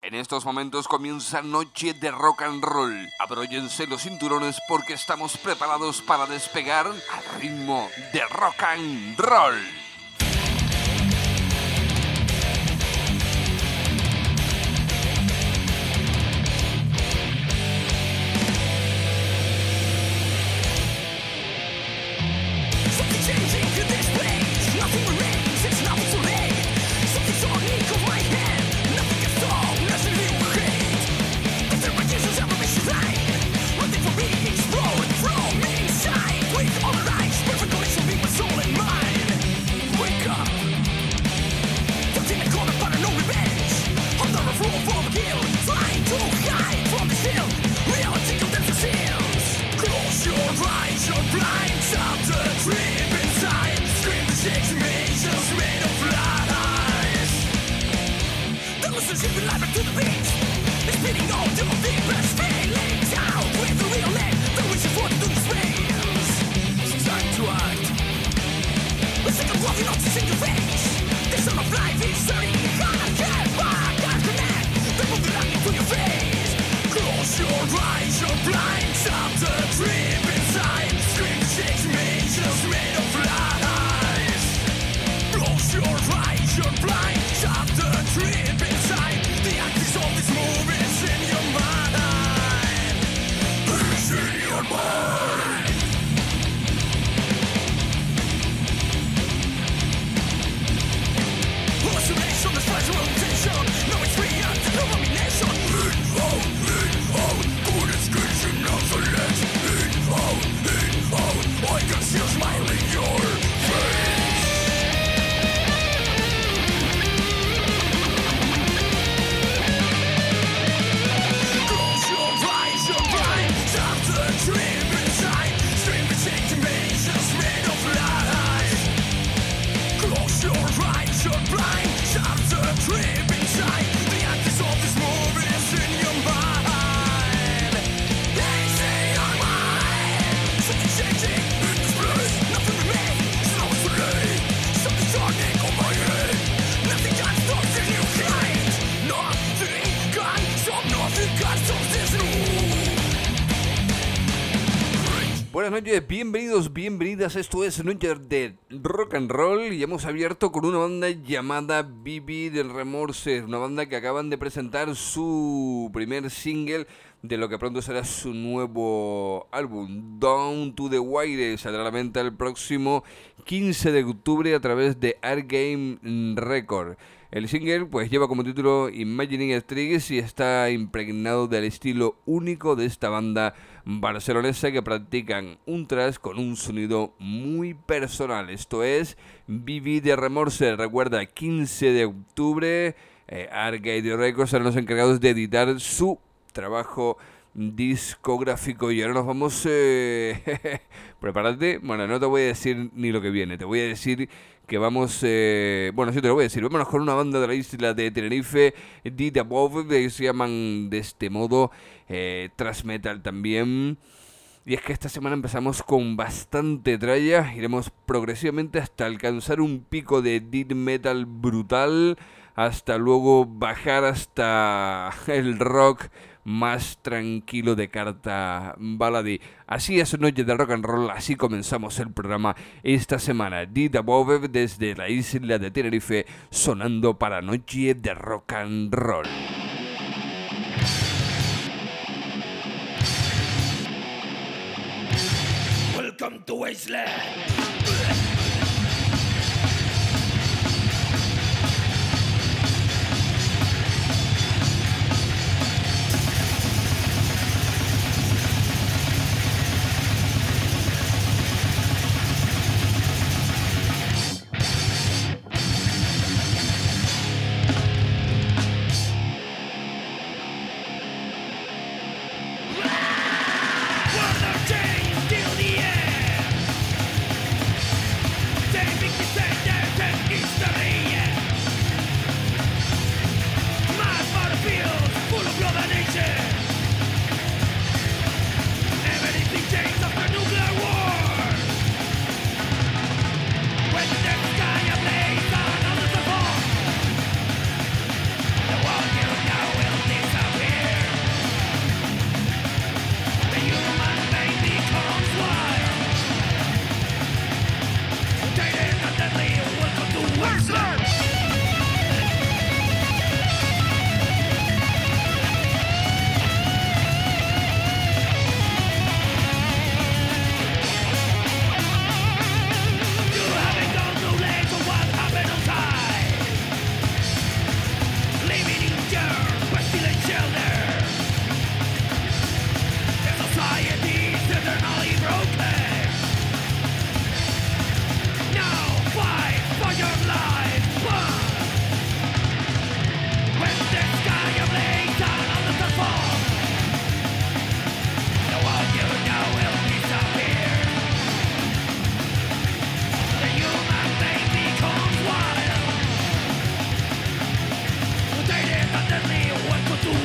En estos momentos comienza Noche de Rock and Roll. Abróyense los cinturones porque estamos preparados para despegar al ritmo de rock and roll. Buenas noches, bienvenidos, bienvenidas, esto es Noche de Rock and Roll y hemos abierto con una banda llamada Vivir del Remorse, una banda que acaban de presentar su primer single de lo que pronto será su nuevo álbum, Down to the Wire. Saldrá a la venta el próximo 15 de octubre a través de Art Game Record. El single pues lleva como título Imagining Streets y está impregnado del estilo único de esta banda barcelonesa que practican un thrash con un sonido muy personal. Esto es Vivir de Remorse. Recuerda, 15 de octubre, Arcade Records serán los encargados de editar su trabajo discográfico. Y ahora nos vamos... prepárate. Bueno, no te voy a decir ni lo que viene. Te voy a decir que vamos... bueno, sí te lo voy a decir. Vámonos con una banda de la isla de Tenerife, Did Above, que se llaman de este modo, thrash metal también. Y es que esta semana empezamos con bastante tralla. Iremos progresivamente hasta alcanzar un pico de death metal brutal, hasta luego bajar hasta el rock más tranquilo de carta baladí. Así es Noche de Rock and Roll, así comenzamos el programa esta semana. Did Above desde la isla de Tenerife, sonando para Noche de Rock and Roll. Welcome to Wasteland. We're the chains till the end.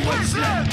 wasteland.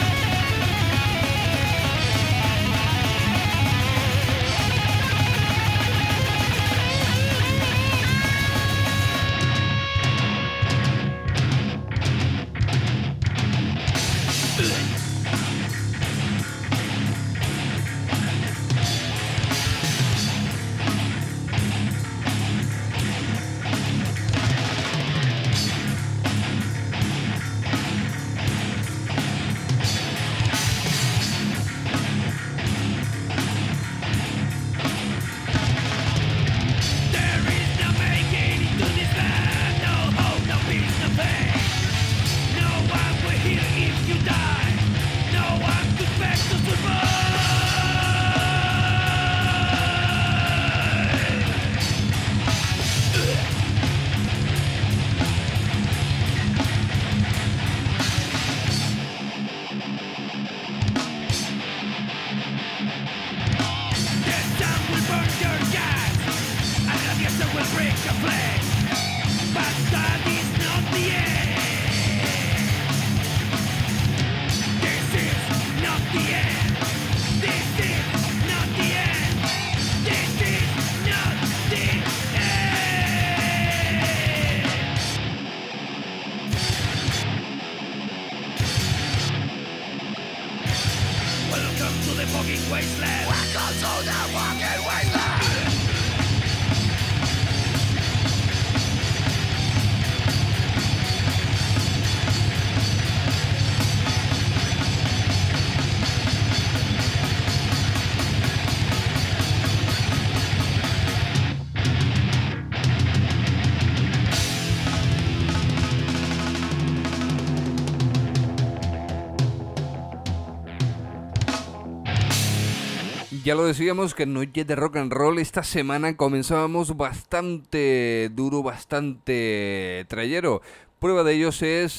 Ya lo decíamos que en Noche de Rock and Roll esta semana comenzábamos bastante duro, bastante trayero. Prueba de ellos es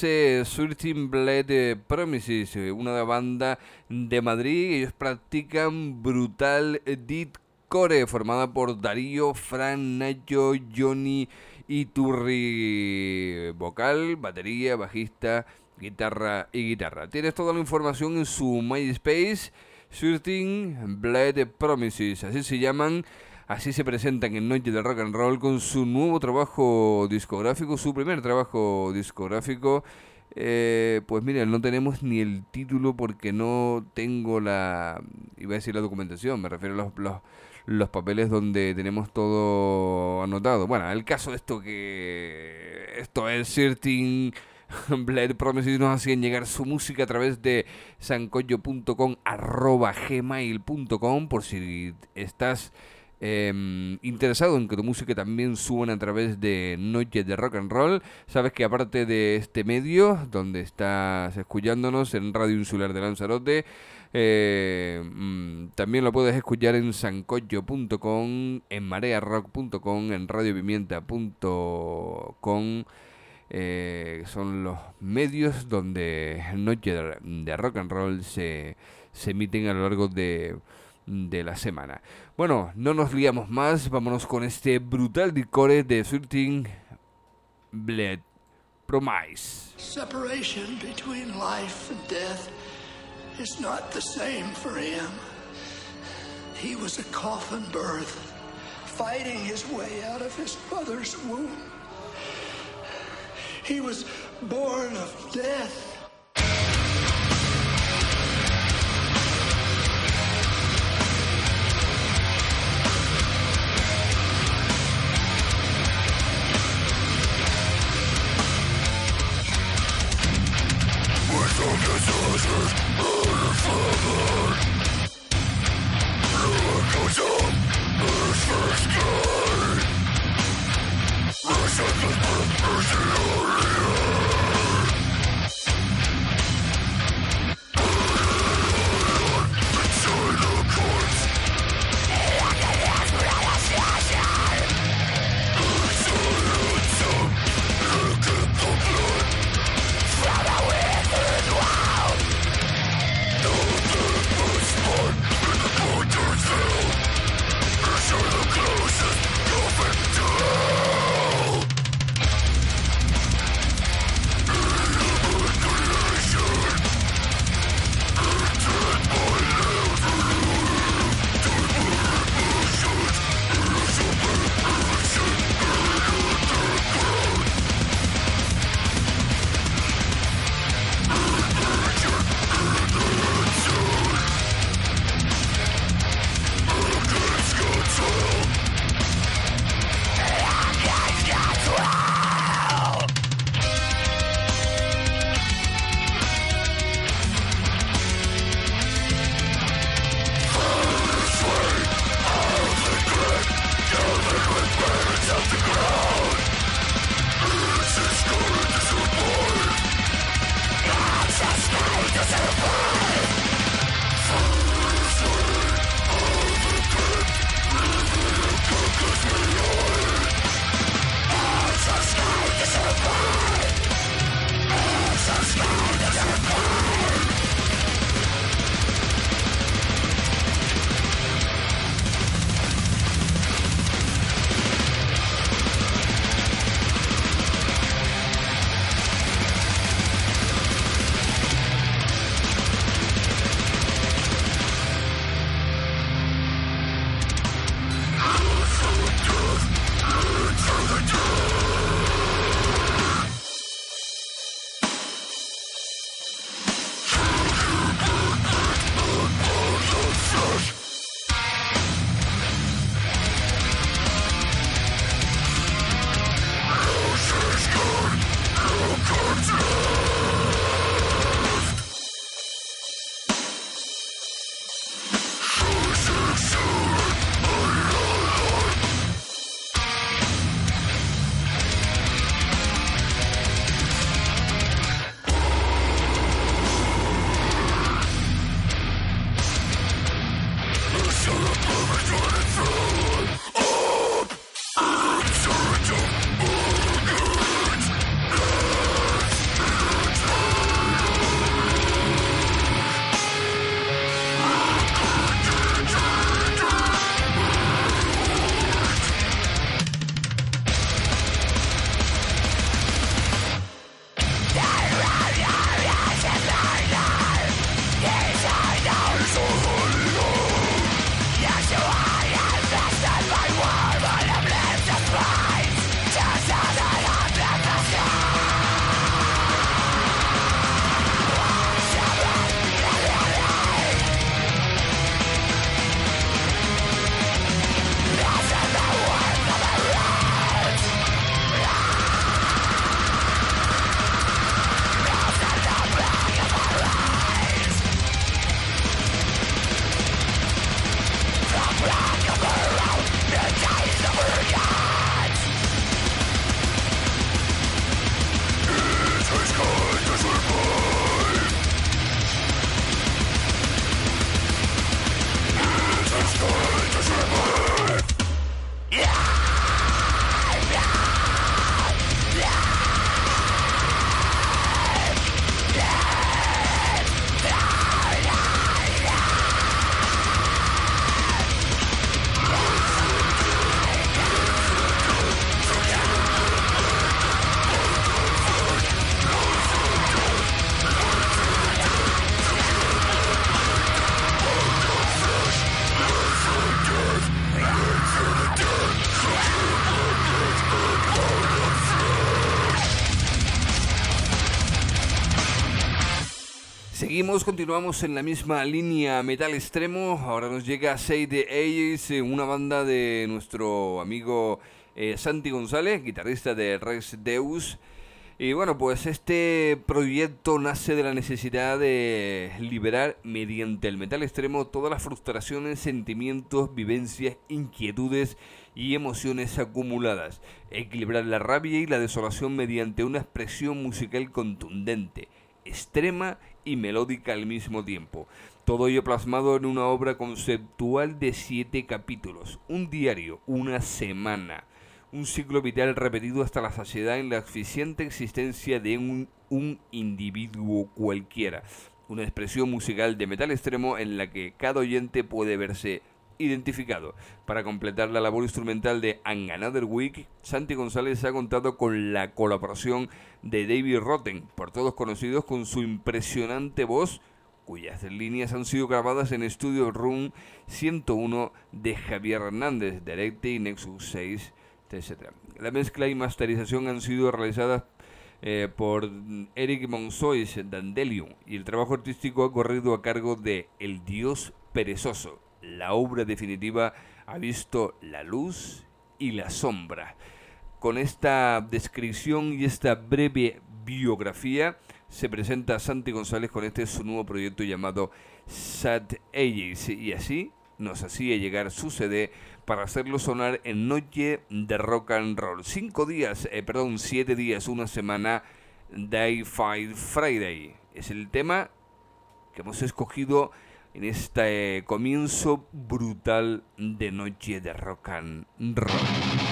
13 Blade Promises, una banda de Madrid. Ellos practican brutal deathcore, formada por Darío, Fran, Nacho, Johnny y Turri, vocal, batería, bajista, guitarra y guitarra. Tienes toda la información en su MySpace. 13 Blade Promises, así se llaman, así se presentan en Noche de Rock and Roll con su nuevo trabajo discográfico, su primer trabajo discográfico. Pues mira, no tenemos ni el título porque no tengo iba a decir la documentación, me refiero a los papeles donde tenemos todo anotado. Bueno, el caso de esto es 13 Blade Promises. Nos hacían llegar su música a través de sancoyo.com @gmail.com por si estás interesado en que tu música también suene a través de Noche de Rock and Roll. Sabes que aparte de este medio donde estás escuchándonos en Radio Insular de Lanzarote, también lo puedes escuchar en sancoyo.com, en marearock.com, en radiopimienta.com. Son los medios donde Noche de Rock and Roll se emiten a lo largo de la semana. Bueno, no nos liamos más, vámonos con este brutal deathcore de 13 Blade Promises. Separation between life and death is not the same for him. He was a coffin birth, fighting his way out of his mother's womb. He was born of death. Continuamos en la misma línea metal extremo. Ahora nos llega Save the Ages, una banda de nuestro amigo Santi González, guitarrista de Rex Deus. Y bueno, pues este proyecto nace de la necesidad de liberar mediante el metal extremo todas las frustraciones, sentimientos, vivencias, inquietudes y emociones acumuladas. Equilibrar la rabia y la desolación mediante una expresión musical contundente, extrema y melódica al mismo tiempo. Todo ello plasmado en una obra conceptual de 7 capítulos, un diario, una semana, un ciclo vital repetido hasta la saciedad en la asfixiante existencia de un individuo cualquiera. Una expresión musical de metal extremo en la que cada oyente puede verse identificado. Para completar la labor instrumental de Another Week, Santi González ha contado con la colaboración de David Rotten, por todos conocidos con su impresionante voz, cuyas líneas han sido grabadas en Studio Room 101 de Javier Hernández, Directe y Nexus 6, etc. La mezcla y masterización han sido realizadas por Eric Monsois Dandelion, y el trabajo artístico ha corrido a cargo de El Dios Perezoso. La obra definitiva ha visto la luz y la sombra. Con esta descripción y esta breve biografía se presenta Santi González con su nuevo proyecto llamado Sad Ages, y así nos hacía llegar su CD para hacerlo sonar en Noche de Rock and Roll. 7 días, una semana, Day Fight Friday. Es el tema que hemos escogido en este comienzo brutal de Noche de Rock and Roll.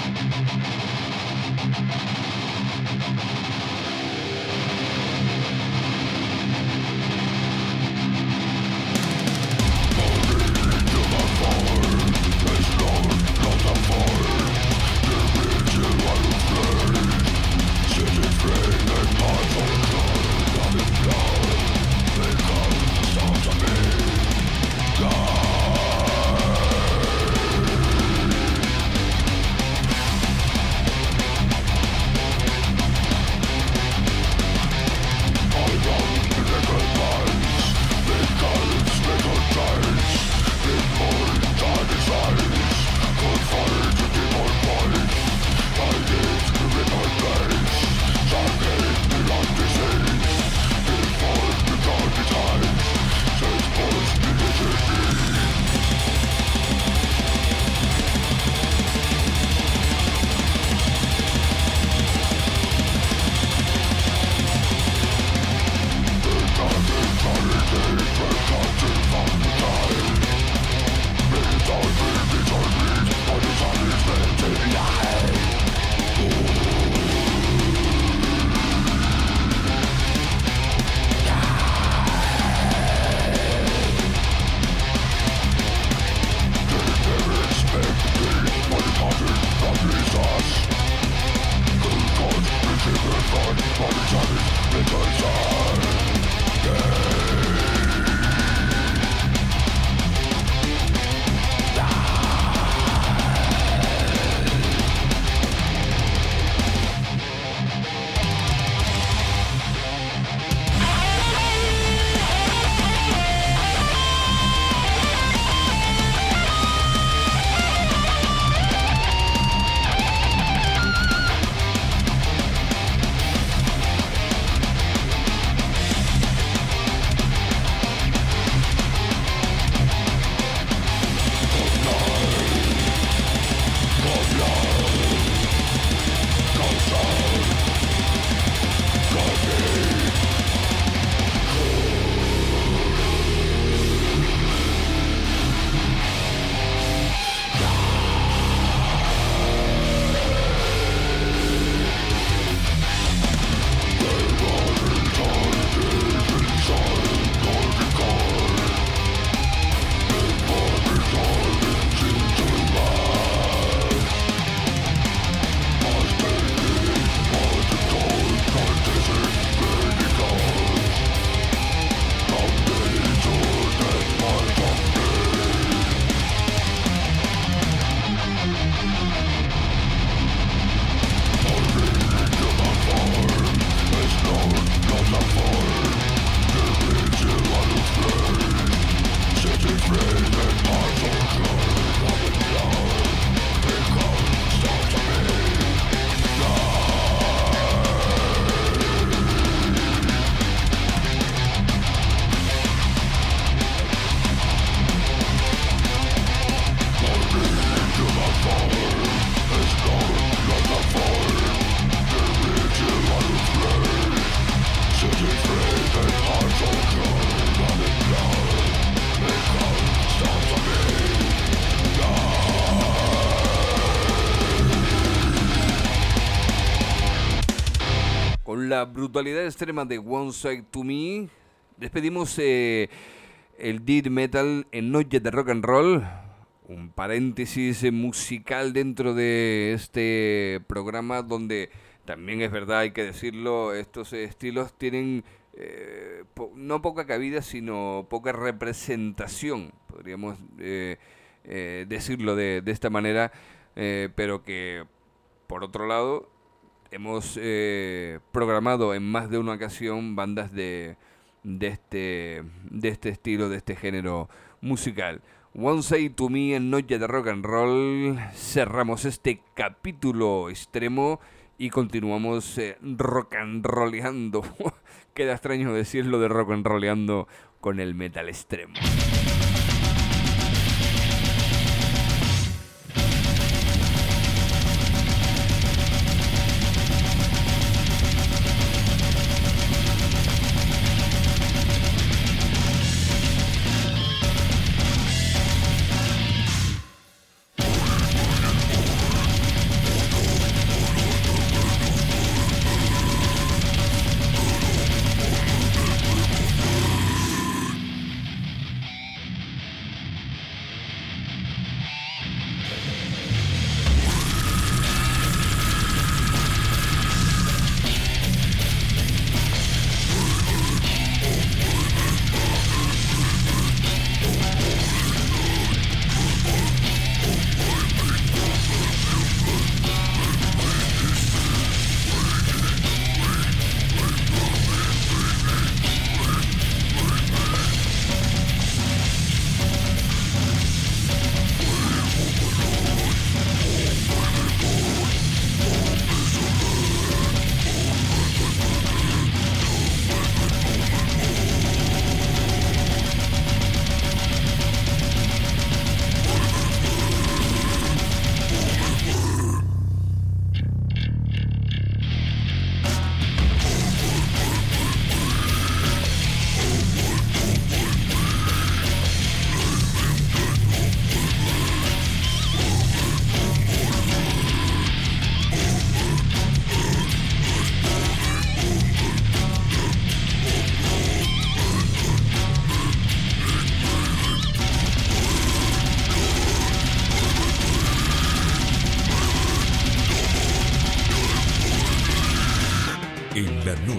La brutalidad extrema de One Side to Me, despedimos el death metal en Noche de Rock and Roll, un paréntesis musical dentro de este programa donde también es verdad, hay que decirlo, estos estilos tienen no poca cabida, sino poca representación, podríamos decirlo de esta manera, pero que por otro lado hemos programado en más de una ocasión bandas de este estilo, de este género musical. One Say to Me en Noche de Rock and Roll. Cerramos este capítulo extremo y continuamos rock and rolleando. Queda extraño decirlo de rock and rolleando con el metal extremo.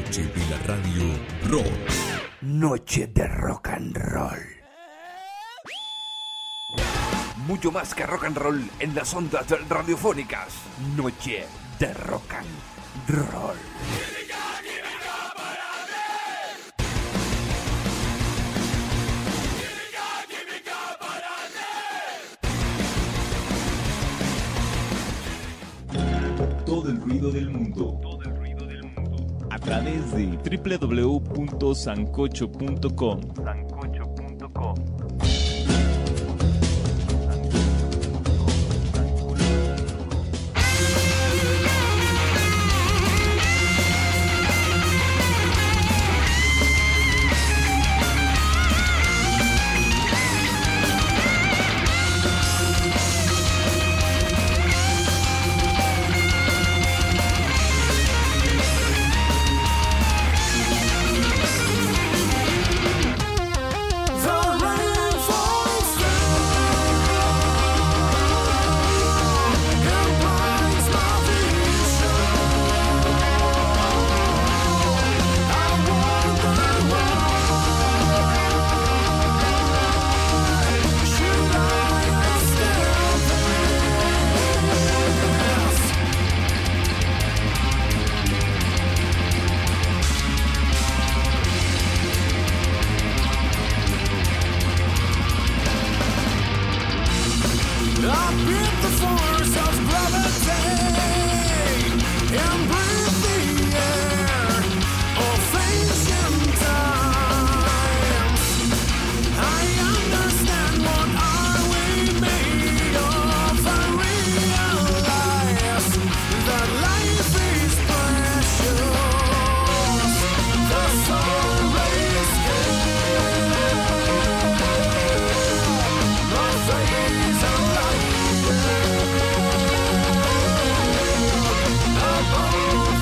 noche de la radio rock. Noche de rock and roll. Mucho más que rock and roll en las ondas radiofónicas. Noche de rock and roll. Todo el ruido del mundo. A través de www.sancocho.com. Oh,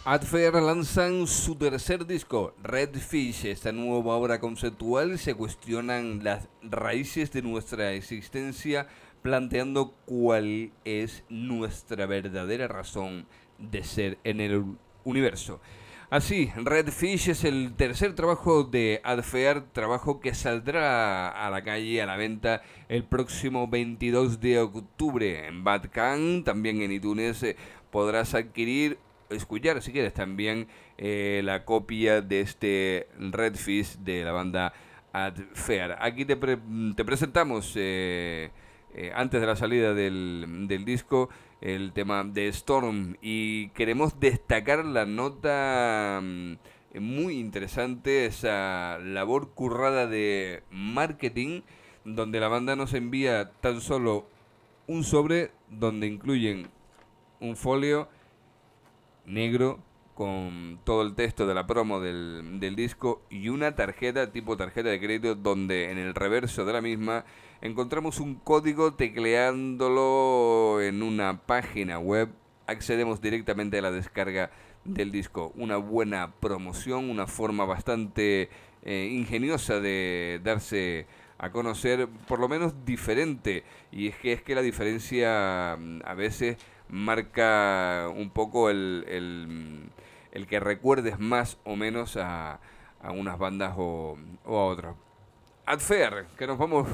Adfair lanzan su tercer disco, Red Fish. Esta nueva obra conceptual se cuestionan las raíces de nuestra existencia, planteando cuál es nuestra verdadera razón de ser en el universo. Así, Red Fish es el tercer trabajo de Adfair, trabajo que saldrá a la calle, a la venta, el próximo 22 de octubre en Bandcamp. También en iTunes podrás escuchar si quieres también la copia de este Red Fish de la banda Adfair. Aquí te presentamos, antes de la salida del disco, el tema de Storm, y queremos destacar la nota muy interesante, esa labor currada de marketing, donde la banda nos envía tan solo un sobre donde incluyen un folio negro con todo el texto de la promo del disco y una tarjeta tipo tarjeta de crédito, donde en el reverso de la misma encontramos un código. Tecleándolo en una página web accedemos directamente a la descarga del disco. Una buena promoción, una forma bastante ingeniosa de darse a conocer, por lo menos diferente, y es que la diferencia a veces marca un poco el que recuerdes más o menos a unas bandas o a otras. Adfair, que nos vamos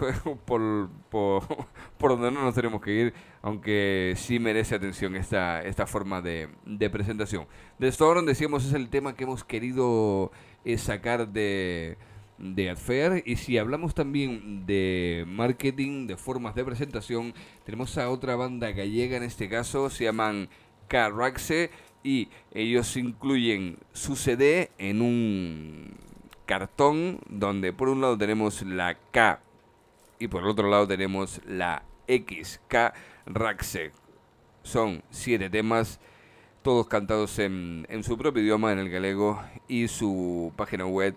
por donde no nos tenemos que ir, aunque sí merece atención esta forma de presentación. The Storm, decíamos, es el tema que hemos querido sacar de Adfair. Y si hablamos también de marketing, de formas de presentación, tenemos a otra banda gallega, en este caso se llaman K-Raxe, y ellos incluyen su CD en un cartón donde por un lado tenemos la K y por el otro lado tenemos la X. K-Raxe. Son 7 temas, todos cantados en su propio idioma, en el galego, y su página web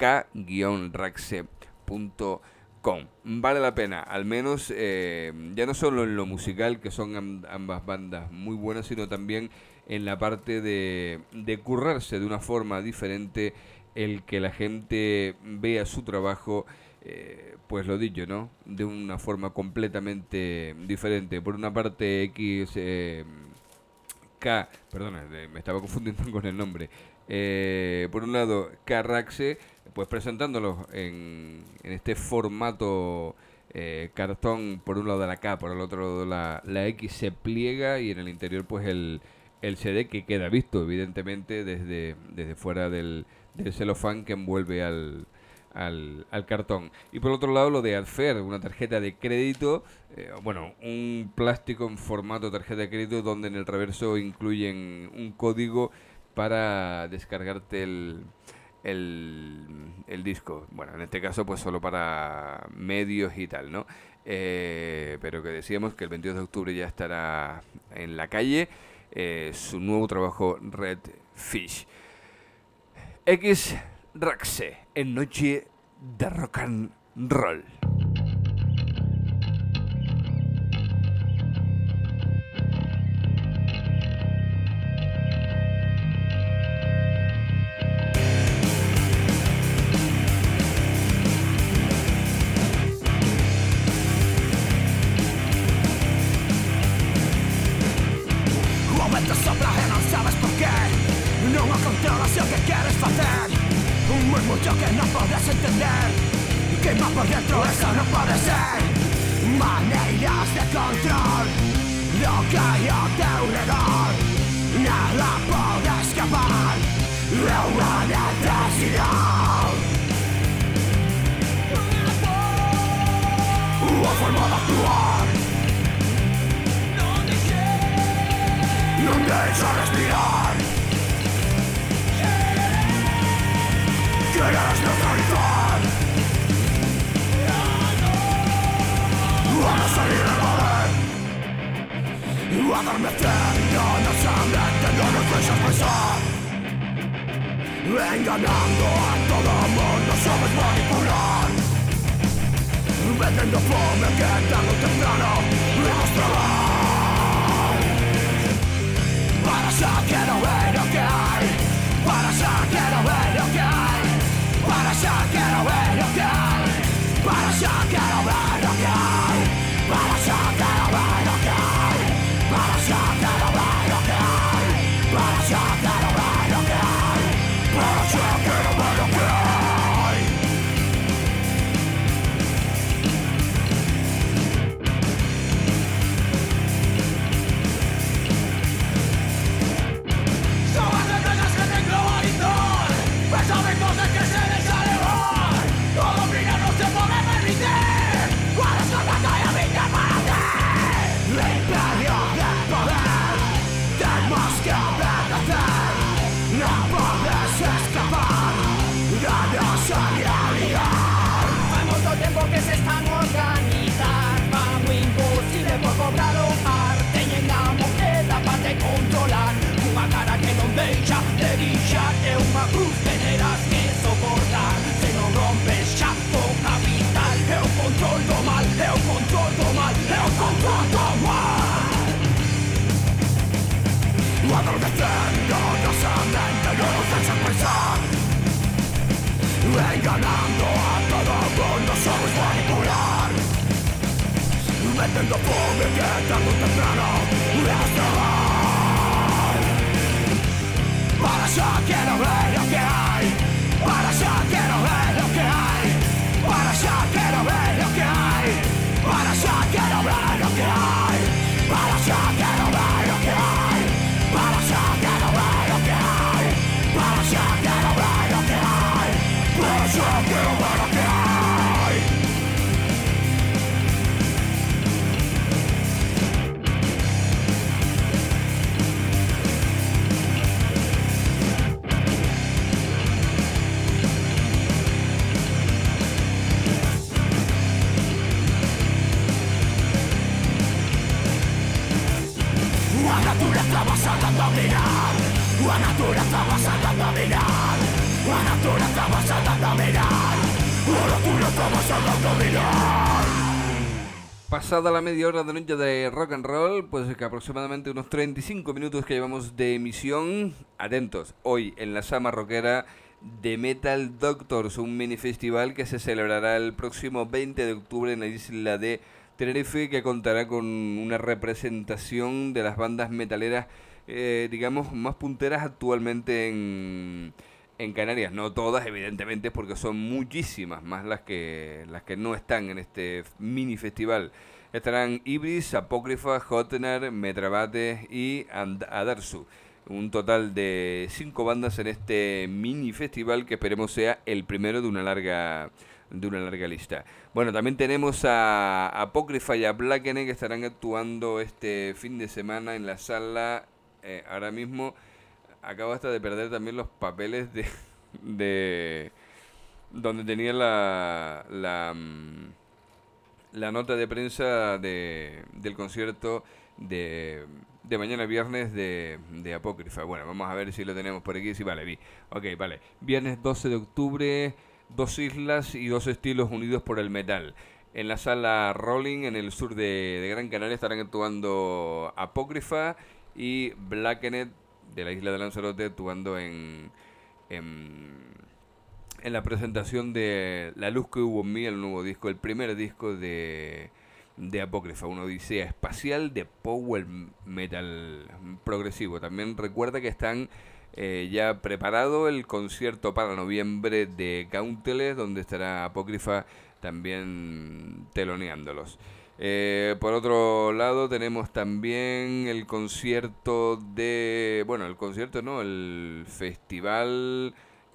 k-raxe.com. Vale la pena, al menos ya no solo en lo musical, que son ambas bandas muy buenas, sino también en la parte de currarse de una forma diferente, el que la gente vea su trabajo, pues lo dicho, ¿no? De una forma completamente diferente. Por una parte perdona, me estaba confundiendo con el nombre. Por un lado, K-Raxe, pues presentándolo en este formato cartón, por un lado de la K, por el otro lado la X se pliega, y en el interior pues el CD, que queda visto evidentemente desde fuera del celofán que envuelve al cartón. Y por otro lado lo de Adfair, una tarjeta de crédito, un plástico en formato tarjeta de crédito, donde en el reverso incluyen un código para descargarte el disco. Bueno, en este caso pues solo para medios y tal, ¿no? Pero que decíamos que el 22 de octubre ya estará en la calle su nuevo trabajo, Red Fish. K-Raxe, en Noche de Rock and Roll. Engañando a todo mundo, sabes manipular. Vendiendo fome que tarde o temprano debemos probar. Para ya que no ve lo que hay. enganando a todo mundo, sabes manipular, metiendo fome que tarde o temprano voy a estar. Para allá quiero ver lo que hay, para allá quiero ver lo que hay, para allá quiero ver lo que hay, para allá quiero ver lo que hay, para allá quiero ver lo que hay, para allá quiero ver lo que hay, para allá quiero ver lo que hay, para allá quiero ver lo que hay. La naturaleza vas a dominar, la naturaleza vas a dominar, la naturaleza vas a dominar, la naturaleza vas a dominar. Pasada la media hora de noche de rock and roll, pues que aproximadamente unos 35 minutos que llevamos de emisión. Atentos, hoy en la Sama Rockera de Metal Doctors, un mini festival que se celebrará el próximo 20 de octubre en la isla de Tenerife, que contará con una representación de las bandas metaleras, digamos, más punteras actualmente en Canarias. No todas, evidentemente, porque son muchísimas más las que no están en este mini festival. Estarán Ibris, Apócrifa, Hotner, Metrabate y Adarsu. Un total de 5 bandas en este mini festival que esperemos sea el primero de una larga lista. Bueno, también tenemos a Apócrifa y a Blackened, que estarán actuando este fin de semana en la sala. Ahora mismo acabo hasta de perder también los papeles de donde tenía la nota de prensa del concierto de mañana viernes de Apócrifa. Bueno, vamos a ver si lo tenemos por aquí. Sí, vale, ok, vale. Viernes 12 de octubre, 2 islas y 2 estilos unidos por el metal. En la sala Rolling, en el sur de Gran Canaria, estarán actuando Apócrifa y Blackened de la isla de Lanzarote, actuando en la presentación de La luz que hubo en mí, el nuevo disco, el primer disco de Apócrifa, una odisea espacial de power metal progresivo. También recuerda que están ya preparado el concierto para noviembre de Countless, donde estará Apócrifa también teloneándolos. Por otro lado tenemos también el concierto el festival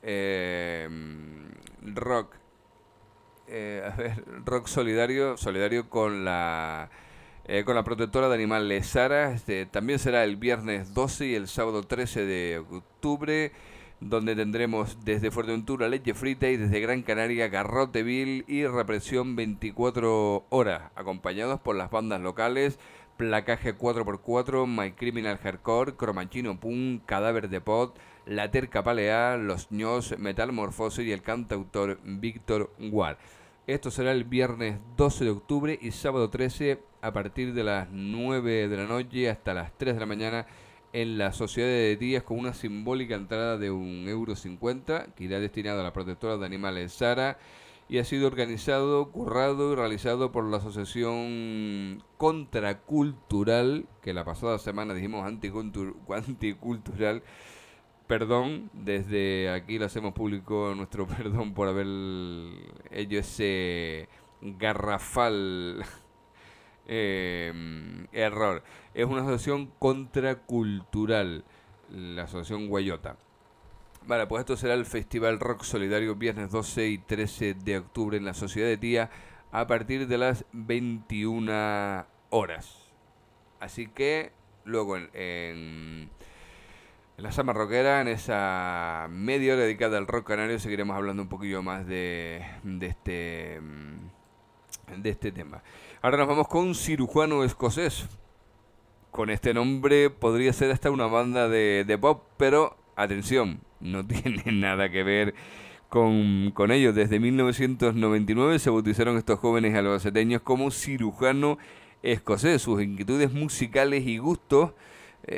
rock, rock solidario con la protectora de animales Sara. También será el viernes 12 y el sábado 13 de octubre, donde tendremos desde Fuerteventura Leche Frita y desde Gran Canaria Garroteville y Represión 24 horas, acompañados por las bandas locales Placaje 4x4, My Criminal Hardcore, Cromachino Punk, Cadáver de Pot, La Terca Palea, Los Ños, Metalmorfosis y el cantautor Víctor Ward. Esto será el viernes 12 de octubre y sábado 13 a partir de las 9 de la noche hasta las 3 de la mañana en la Sociedad de Días, con una simbólica entrada de €1.50 que irá destinado a la protectora de animales Sara, y ha sido organizado, currado y realizado por la Asociación Contracultural, que la pasada semana dijimos anticultural. Perdón, desde aquí lo hacemos público nuestro perdón por haber hecho ese garrafal error. Es una asociación contracultural, la asociación Guayota. Vale, pues esto será el Festival Rock Solidario viernes 12 y 13 de octubre en la Sociedad de Tía a partir de las 21 horas. Así que luego en la Sama Rockera, en esa media hora dedicada al rock canario, seguiremos hablando un poquillo más de este tema. Ahora nos vamos con Cirujano Escocés. Con este nombre podría ser hasta una banda de pop, pero atención, no tiene nada que ver con ellos. Desde 1999 se bautizaron estos jóvenes albaceteños como Cirujano Escocés. Sus inquietudes musicales y gustos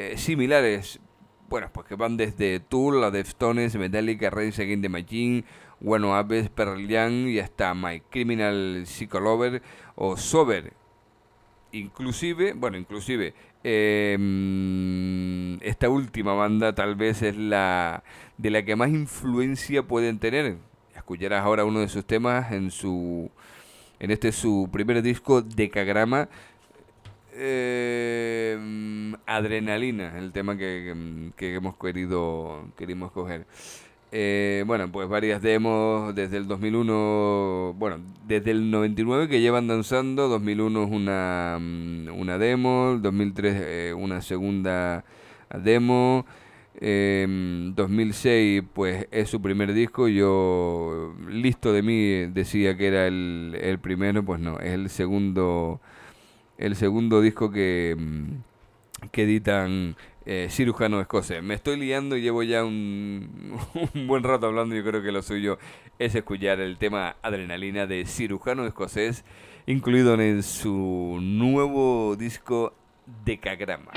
similares, bueno, pues que van desde Tool, a Deftones, Metallica, Rage Against the Machine Bueno Aves, Pearl Jam y hasta My Criminal Psycholover o Sober. Inclusive, esta última banda tal vez es la de la que más influencia pueden tener. Escucharás ahora uno de sus temas en su primer disco, Decagrama. Adrenalina, el tema que querimos coger. Bueno, pues varias demos desde el 2001, bueno, desde el 99 que llevan danzando. 2001 es una demo, 2003 una segunda demo, 2006 pues es su primer disco. Yo, listo de mí, decía que era el primero, pues no, es el segundo disco que editan Cirujano Escocés. Me estoy liando y llevo ya un buen rato hablando. Yo creo que lo suyo es escuchar el tema Adrenalina de Cirujano Escocés, incluido en su nuevo disco Decagrama.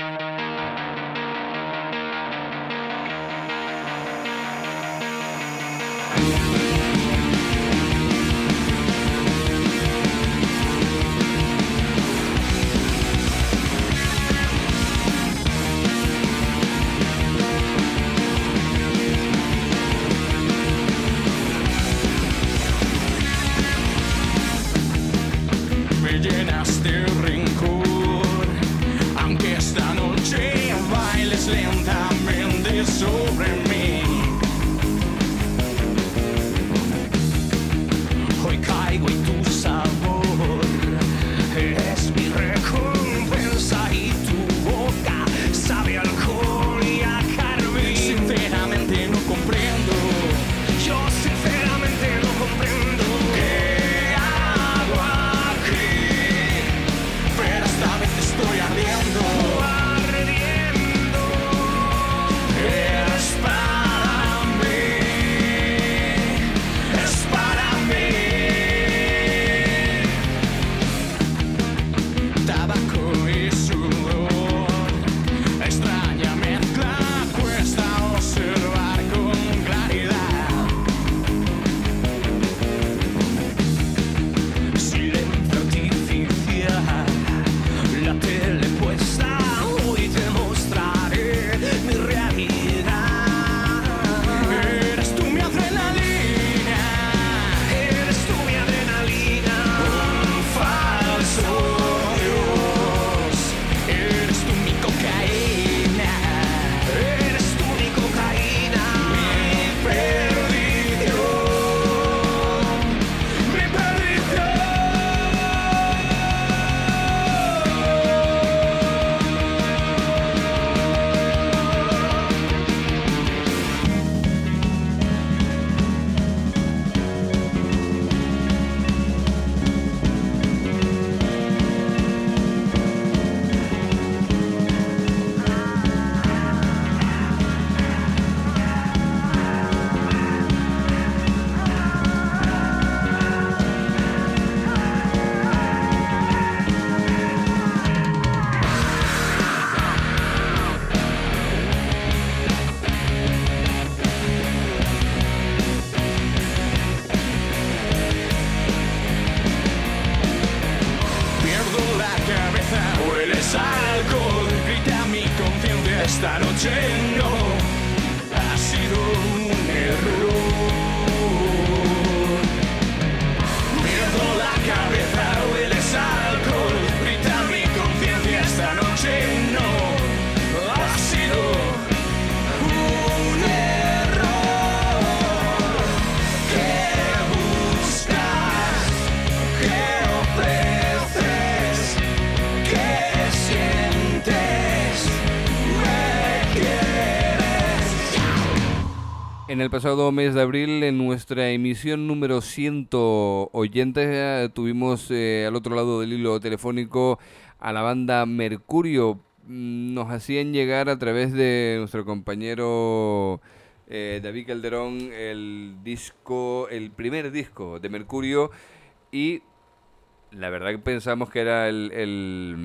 Me llenas de rencor, aunque esta noche bailes lentamente sobre mí. Hoy caigo en tu sabor, es mi recompensa y tu boca sabe a alcohol y a carbón. Sinceramente no comprendo, yo sinceramente no comprendo qué hago aquí, pero esta vez estoy ardiendo, ardiendo. Es para mí, es para mí. Tabaco y sudor, extraña mezcla, cuesta observar con claridad. Silencio artificial, la tele puesta, hoy te mostraré mi realidad. Eres tú mi adrenalina, eres tú mi adrenalina, un falso Dios. Eres tú mi cocaína, eres tú mi cocaína, mi perdición, mi perdición. Pierdo la cabeza, hueles a alcohol, grita mi conciencia, esta noche no ha sido un error. Pierdo la cabeza, hueles a alcohol, grita mi conciencia, esta noche no ha sido un error. ¿Qué buscas? ¿Qué ofreces? ¿Qué sientes? ¿Me quieres? En el pasado mes de abril, en nuestra emisión número 100 oyentes, tuvimos al otro lado del hilo telefónico a la banda Mercurio. Nos hacían llegar a través de nuestro compañero David Calderón el primer disco de Mercurio, y la verdad que pensamos que era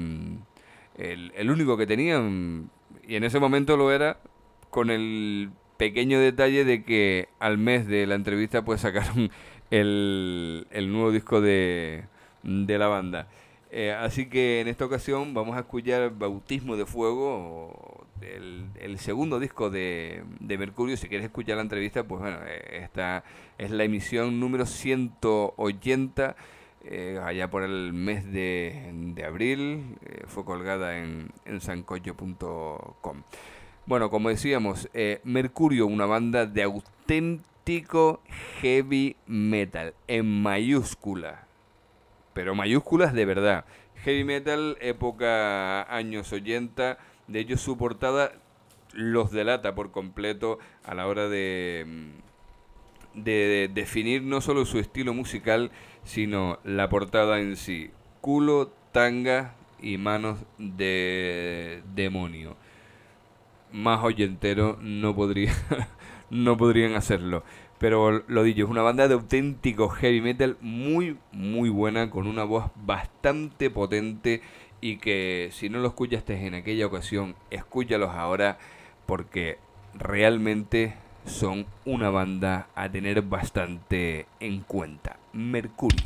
el único que tenían, y en ese momento lo era, con el pequeño detalle de que al mes de la entrevista pues sacaron el nuevo disco de la banda. Así que en esta ocasión vamos a escuchar Bautismo de Fuego, el segundo disco de Mercurio. Si quieres escuchar la entrevista, pues bueno, esta es la emisión número 180, allá por el mes de abril. Fue colgada en sancocho.com. Bueno, como decíamos, Mercurio, una banda de auténtico heavy metal, en mayúscula, pero mayúsculas de verdad. Heavy metal, época años 80. De hecho, su portada los delata por completo a la hora de definir no solo su estilo musical, sino la portada en sí. Culo, tanga y manos de demonio. Más oyentero no podrían hacerlo. Pero lo dicho, es una banda de auténtico heavy metal muy, muy buena, con una voz bastante potente, y que si no lo escuchaste en aquella ocasión, escúchalos ahora, porque realmente son una banda a tener bastante en cuenta. Mercurio.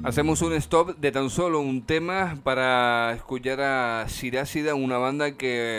Hacemos un stop de tan solo un tema para escuchar a Sirásida, una banda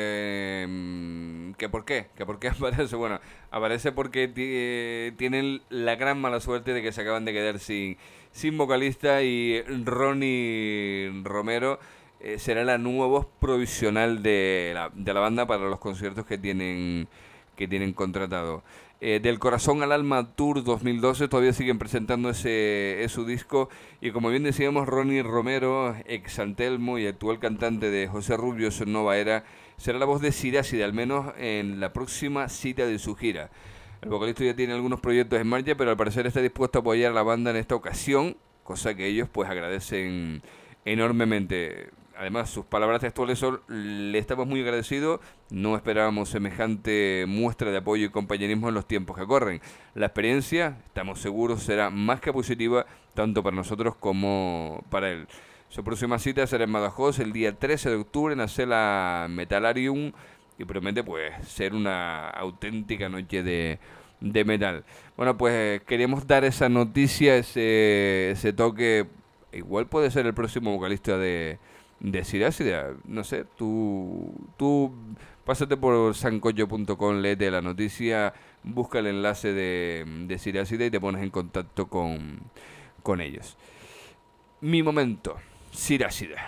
que ¿por qué? ¿Que por qué aparece? Bueno, aparece porque tienen la gran mala suerte de que se acaban de quedar sin vocalista, y Ronnie Romero será la nueva voz provisional de la banda para los conciertos que tienen contratado. Del Corazón al Alma Tour 2012 todavía siguen presentando ese su disco, y como bien decíamos, Ronnie Romero, ex Antelmo y actual cantante de José Rubio Nova Era, será la voz de Sirásida, al menos en la próxima cita de su gira. El vocalista ya tiene algunos proyectos en marcha, pero al parecer está dispuesto a apoyar a la banda en esta ocasión, cosa que ellos pues agradecen enormemente. Además, sus palabras textuales son: le estamos muy agradecidos, no esperábamos semejante muestra de apoyo y compañerismo en los tiempos que corren. La experiencia, estamos seguros, será más que positiva, tanto para nosotros como para él. Su próxima cita será en Badajoz el día 13 de octubre en la Sala Metalarium, y promete pues ser una auténtica noche de metal. Bueno, pues queríamos dar esa noticia, ese toque. Igual puede ser el próximo vocalista de Sirásida, no sé, tú pásate por sancocho.com, léete la noticia, busca el enlace de Sirásida y te pones en contacto con ellos. Mi momento, Sirásida.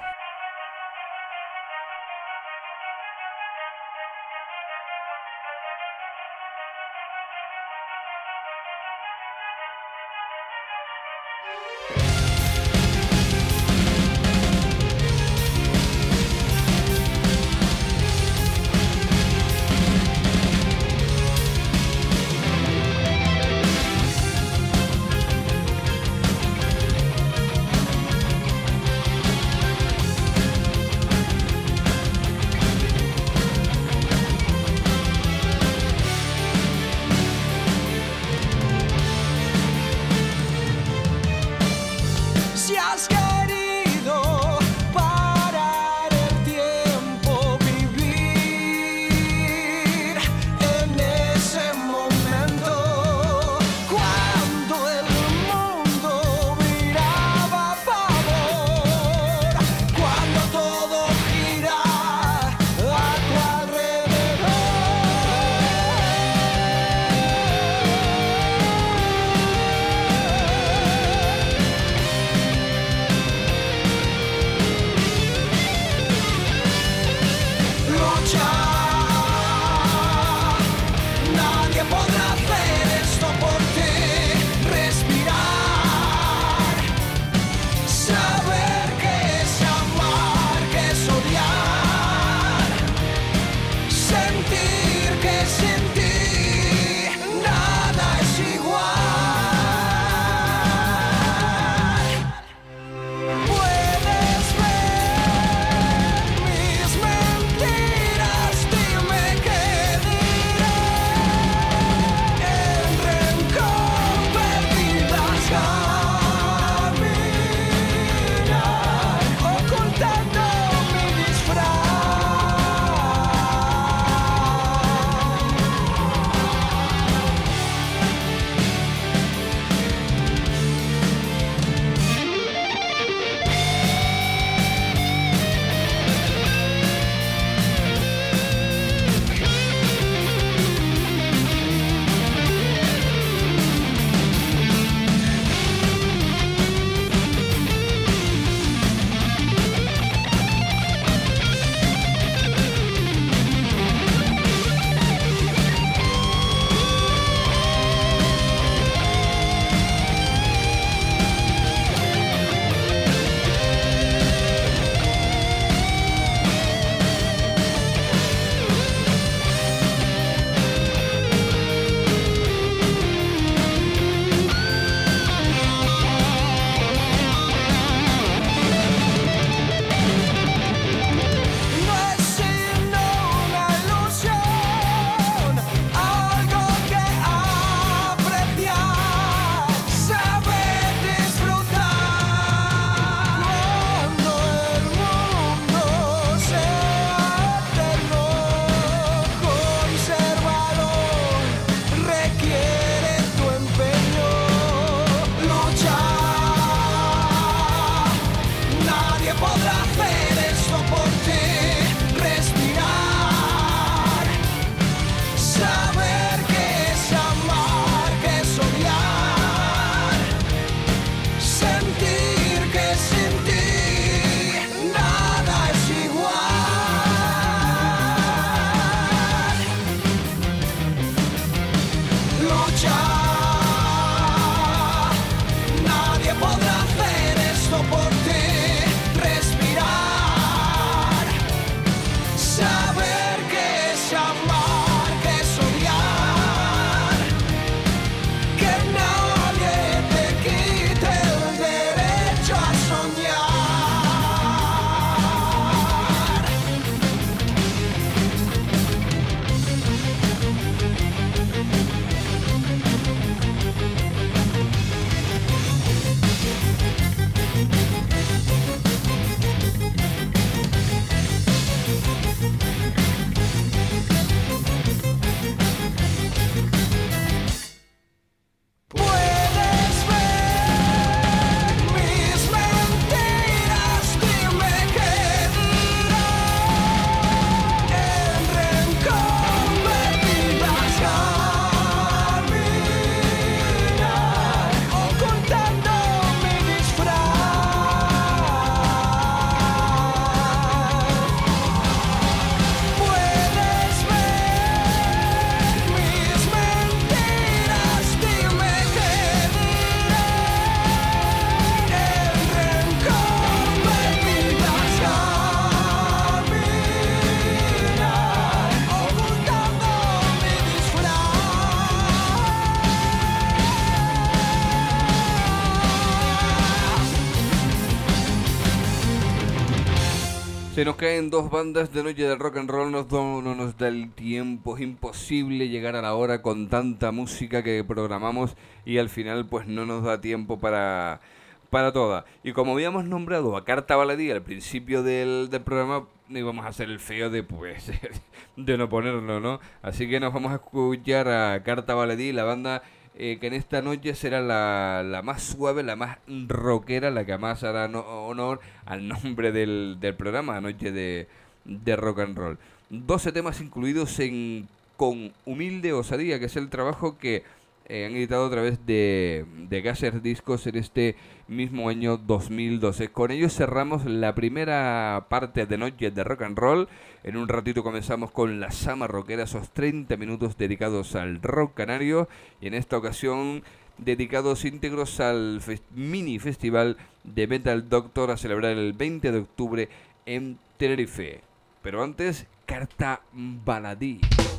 Se nos caen 2 bandas de Noche de Rock and Roll, no nos da el tiempo, es imposible llegar a la hora con tanta música que programamos y al final pues no nos da tiempo para toda. Y como habíamos nombrado a Carta Baladí al principio del programa, no íbamos a hacer el feo de pues de no ponerlo, ¿no? Así que nos vamos a escuchar a Carta Baladí, la banda que en esta noche será la más suave, la más rockera, la que más hará honor al nombre del programa, Noche de Rock and Roll. 12 temas incluidos Con Humilde Osadía, que es el trabajo que han editado a través de Gaser Discos en este mismo año 2012. Con ellos cerramos la primera parte de Noche de Rock and Roll. En un ratito comenzamos con la Sama Rockera, esos 30 minutos dedicados al rock canario, y en esta ocasión dedicados íntegros al mini festival de Metal Doctor a celebrar el 20 de octubre en Tenerife. Pero antes, Carta Baladí.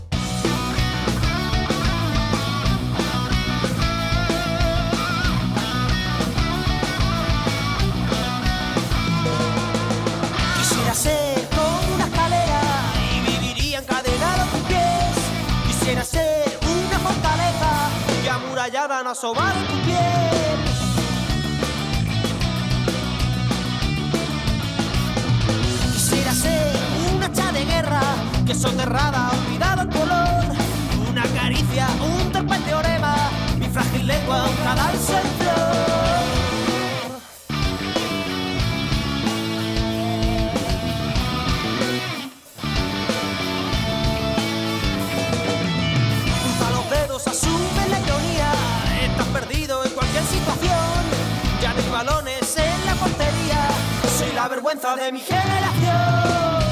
Ser como una escalera y viviría encadenado a tus pies. Quisiera ser una fortaleza y amurallada no asomar en tu piel. Quisiera ser una hacha de guerra que soterrada olvidado el color. Una caricia, un torpe teorema, mi frágil lengua, un cadalso en flor. Asume la ironía, estás perdido en cualquier situación. Ya no hay balones en la portería, soy la vergüenza de mi generación.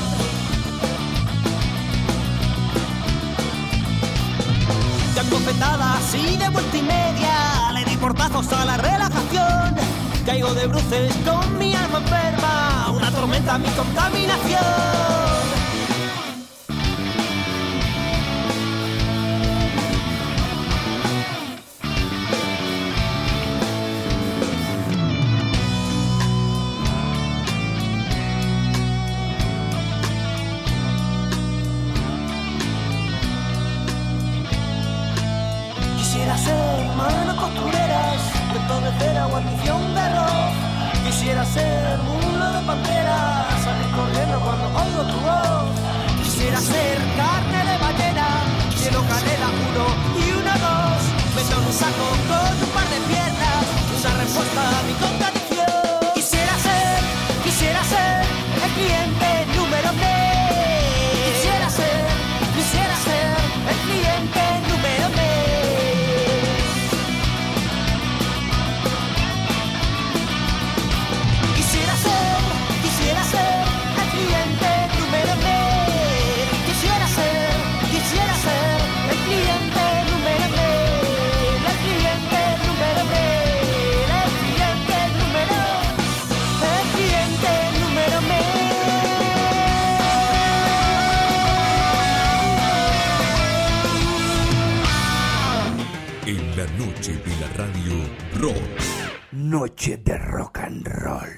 Ya bofetadas y de vuelta y media, le di portazos a la relajación. Caigo de bruces con mi alma enferma, una tormenta mi contaminación. Quisiera ser mulo de pantera, salir corriendo cuando oigo tu voz. Quisiera ser carne de ballena, cielo canela 1 y 1, 2. Meto en un saco con un par de piernas, una respuesta a mi contradicción. Quisiera ser el cliente número 3. Quisiera ser el cliente número 3. Quisiera ser el cliente número 3. Quisiera ser el cliente número 3. El cliente número 3. El cliente número 3. En la noche de la radio rock. Noche de Rock and Roll.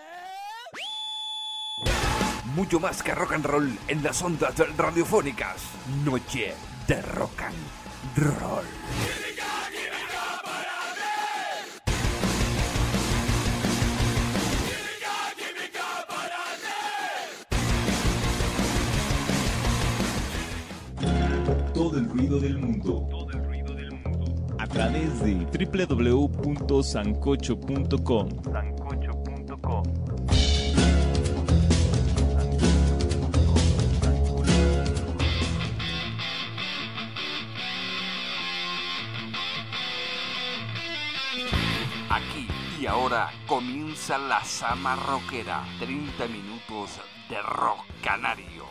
Mucho más que rock and roll en las ondas radiofónicas. Noche de Rock and Roll. Todo el ruido del mundo. A través de www.sancocho.com. Aquí y ahora comienza la Sama Rockera. 30 minutos de rock canario.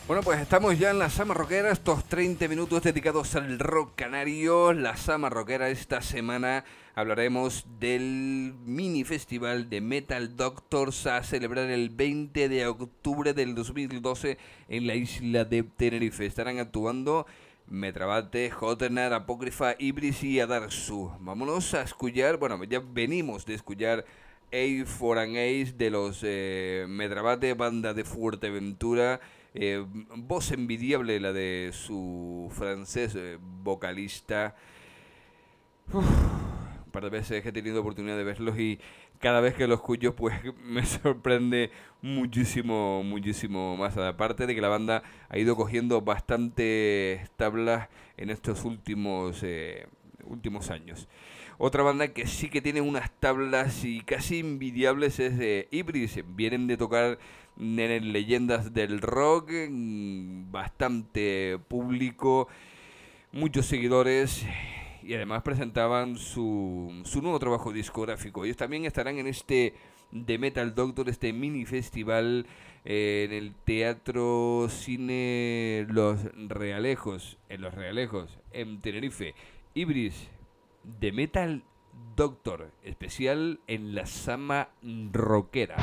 Bueno, pues estamos ya en la Sama Rockera, estos 30 minutos dedicados al rock canario. La Sama Rockera, esta semana hablaremos del mini festival de Metal Doctors a celebrar el 20 de octubre del 2012 en la isla de Tenerife. Estarán actuando Metrabate, Hottenar, Apócrifa, Ibris y Adarsu. Vámonos a escuchar, bueno, ya venimos de escuchar A for an Ace de los Metrabate, banda de Fuerteventura. Voz envidiable la de su francés vocalista. Un par de veces he tenido oportunidad de verlos y cada vez que los escucho pues me sorprende muchísimo, muchísimo más. Aparte de que la banda ha ido cogiendo bastantes tablas en estos últimos años. Otra banda que sí que tiene unas tablas y casi envidiables es Ibris. Vienen de tocar en Leyendas del Rock, bastante público, muchos seguidores y además presentaban su nuevo trabajo discográfico. Ellos también estarán en este The Metal Doctor, este mini festival en el Teatro Cine Los Realejos, en Tenerife. Ibris, The Metal Doctor, especial en la Sama Rockera.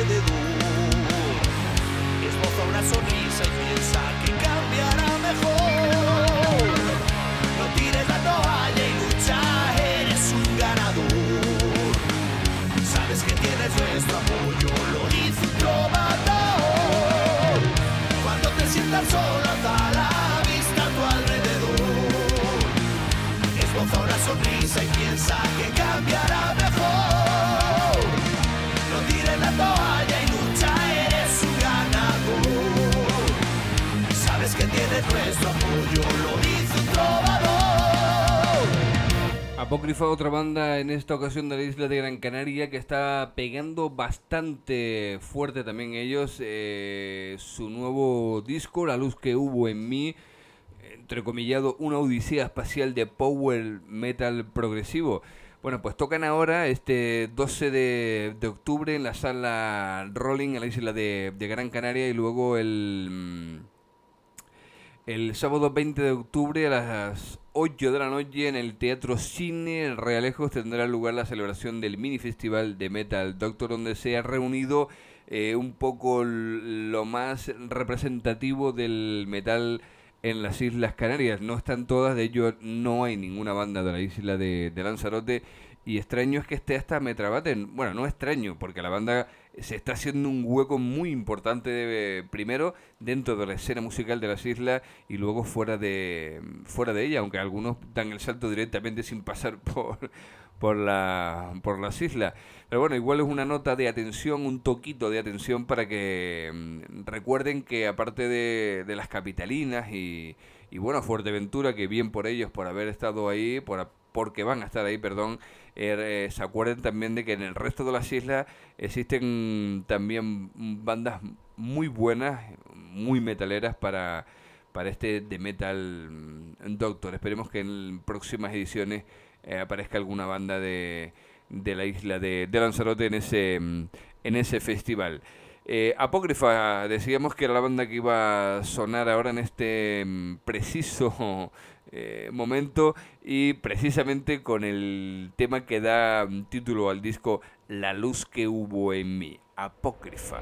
alrededor. Esboza una sonrisa y piensa que cambiará mejor. No tires la toalla y lucha, eres un ganador. Sabes que tienes nuestro apoyo, lo dice un trovador. Cuando te sientas solo, alza la vista a tu alrededor. Esboza una sonrisa y piensa que cambiará mejor. No tires la toalla y lucha, eres un ganador. Sabes que tienes nuestro apoyo, lo dice un trovador. Apócrifa, otra banda en esta ocasión de la isla de Gran Canaria que está pegando bastante fuerte también ellos. Su nuevo disco, La luz que hubo en mí, entrecomillado, una odisea espacial de power metal progresivo. Bueno, pues tocan ahora este 12 de octubre en la sala Rolling en la isla de Gran Canaria, y luego el sábado 20 de octubre a las 8 de la noche en el Teatro Cine Realejos tendrá lugar la celebración del mini festival de Metal Doctor, donde se ha reunido un poco lo más representativo del metal en las Islas Canarias. No están todas, de ello no hay ninguna banda de la isla de Lanzarote, y extraño es que esté hasta Metrabaten. Bueno, no extraño, porque la banda se está haciendo un hueco muy importante, primero dentro de la escena musical de las islas y luego fuera de ella, aunque algunos dan el salto directamente sin pasar por las islas. Pero bueno, igual es una nota de atención, un toquito de atención para que recuerden que aparte de las capitalinas y bueno, Fuerteventura, que bien por ellos por haber estado ahí, porque van a estar ahí, perdón, se acuerden también de que en el resto de las islas existen también bandas muy buenas, muy metaleras para este The Metal Doctor. Esperemos que en próximas ediciones aparezca alguna banda de la isla de Lanzarote en ese festival. Apócrifa, decíamos que era la banda que iba a sonar ahora en este preciso momento, y precisamente con el tema que da título al disco, La luz que hubo en mí, Apócrifa.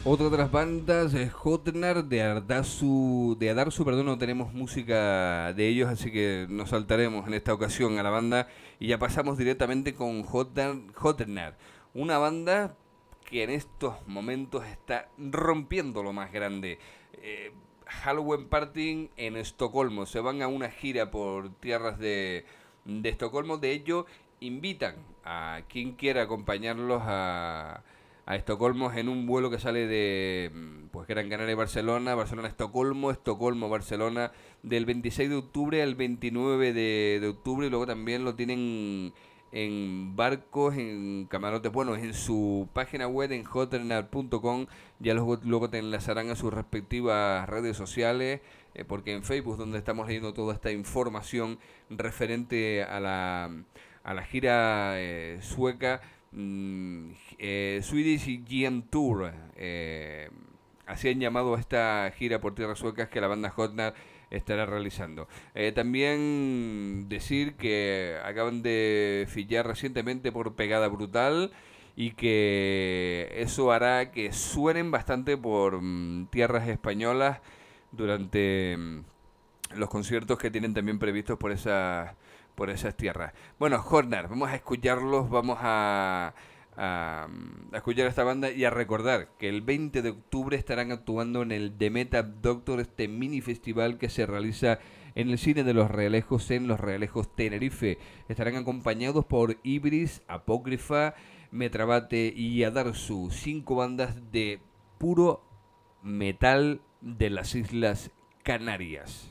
Otra de las bandas es Hotnar de Adarsu, perdón, no tenemos música de ellos, así que nos saltaremos en esta ocasión a la banda y ya pasamos directamente con Hotnar, una banda que en estos momentos está rompiendo lo más grande. Halloween Party en Estocolmo, se van a una gira por tierras de Estocolmo, de hecho invitan a quien quiera acompañarlos a Estocolmo en un vuelo que sale de Gran Canaria, Barcelona, Estocolmo, Barcelona, del 26 de octubre al 29 de octubre, y luego también lo tienen en barcos, en camarotes, bueno, en su página web en hotnar.com, ya luego te enlazarán a sus respectivas redes sociales, porque en Facebook, donde estamos leyendo toda esta información referente a la gira sueca, Swedish GM Tour, así han llamado a esta gira por tierras suecas que la banda Hotnar estará realizando. También decir que acaban de fichar recientemente por Pegada Brutal y que eso hará que suenen bastante por tierras españolas durante los conciertos que tienen también previstos por esas tierras. Bueno, Hotnar, vamos a escucharlos, vamos a escuchar a esta banda y a recordar que el 20 de octubre estarán actuando en el The Metal Doctor, este mini festival que se realiza en el Cine de Los Realejos, en Los Realejos, Tenerife. Estarán acompañados por Ibris, Apócrifa, Metrabate y Adarsu, 5 bandas de puro metal de las Islas Canarias.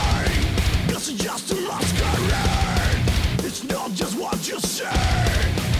Just a masquerade. It's not just what you say.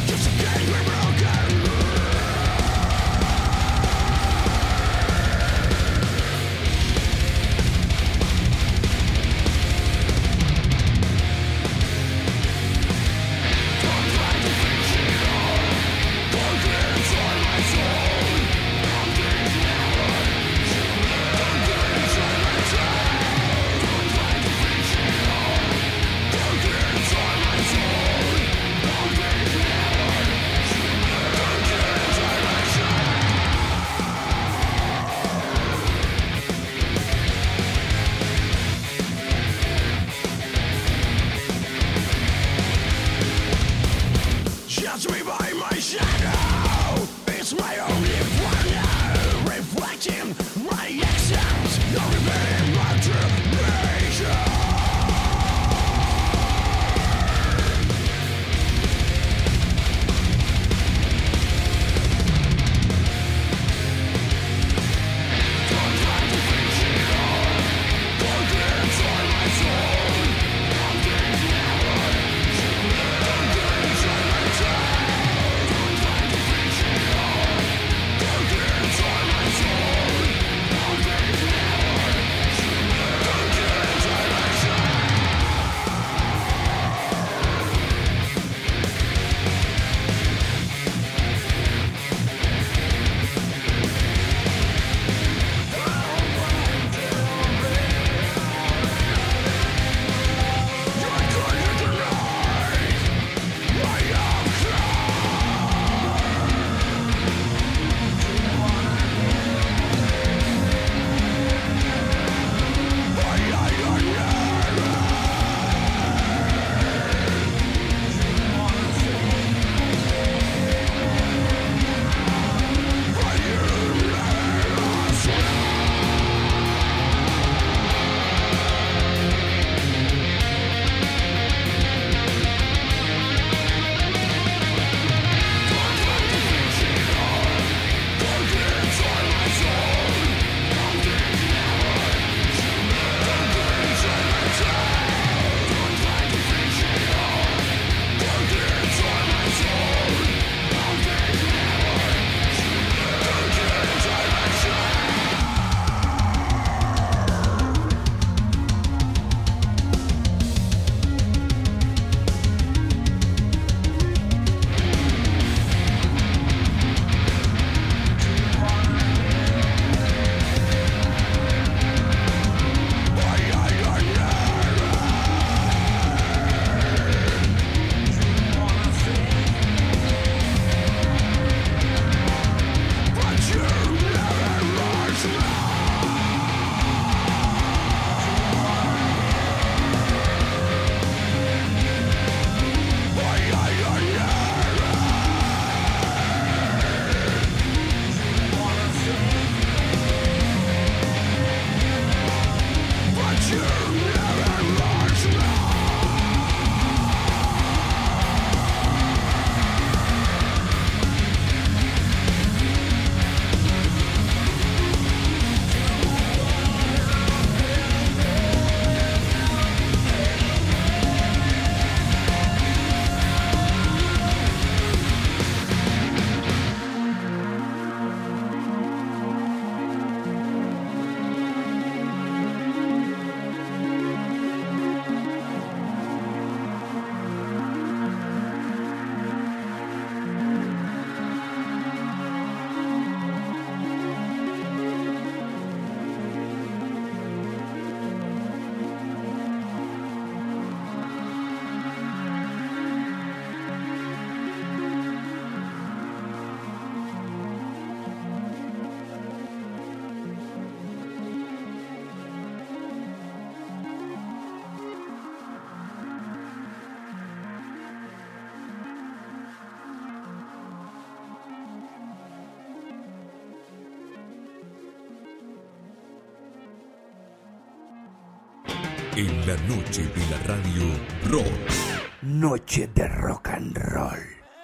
En la noche de la radio rock. Noche de rock and roll.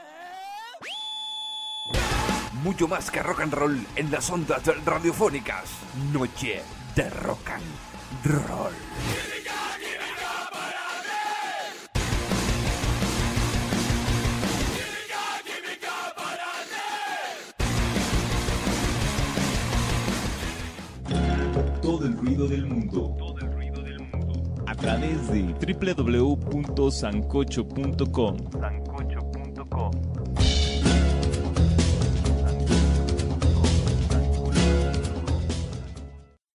Mucho más que rock and roll en las ondas radiofónicas. Noche de rock and roll. Todo el ruido del mundo. A través de www.sancocho.com.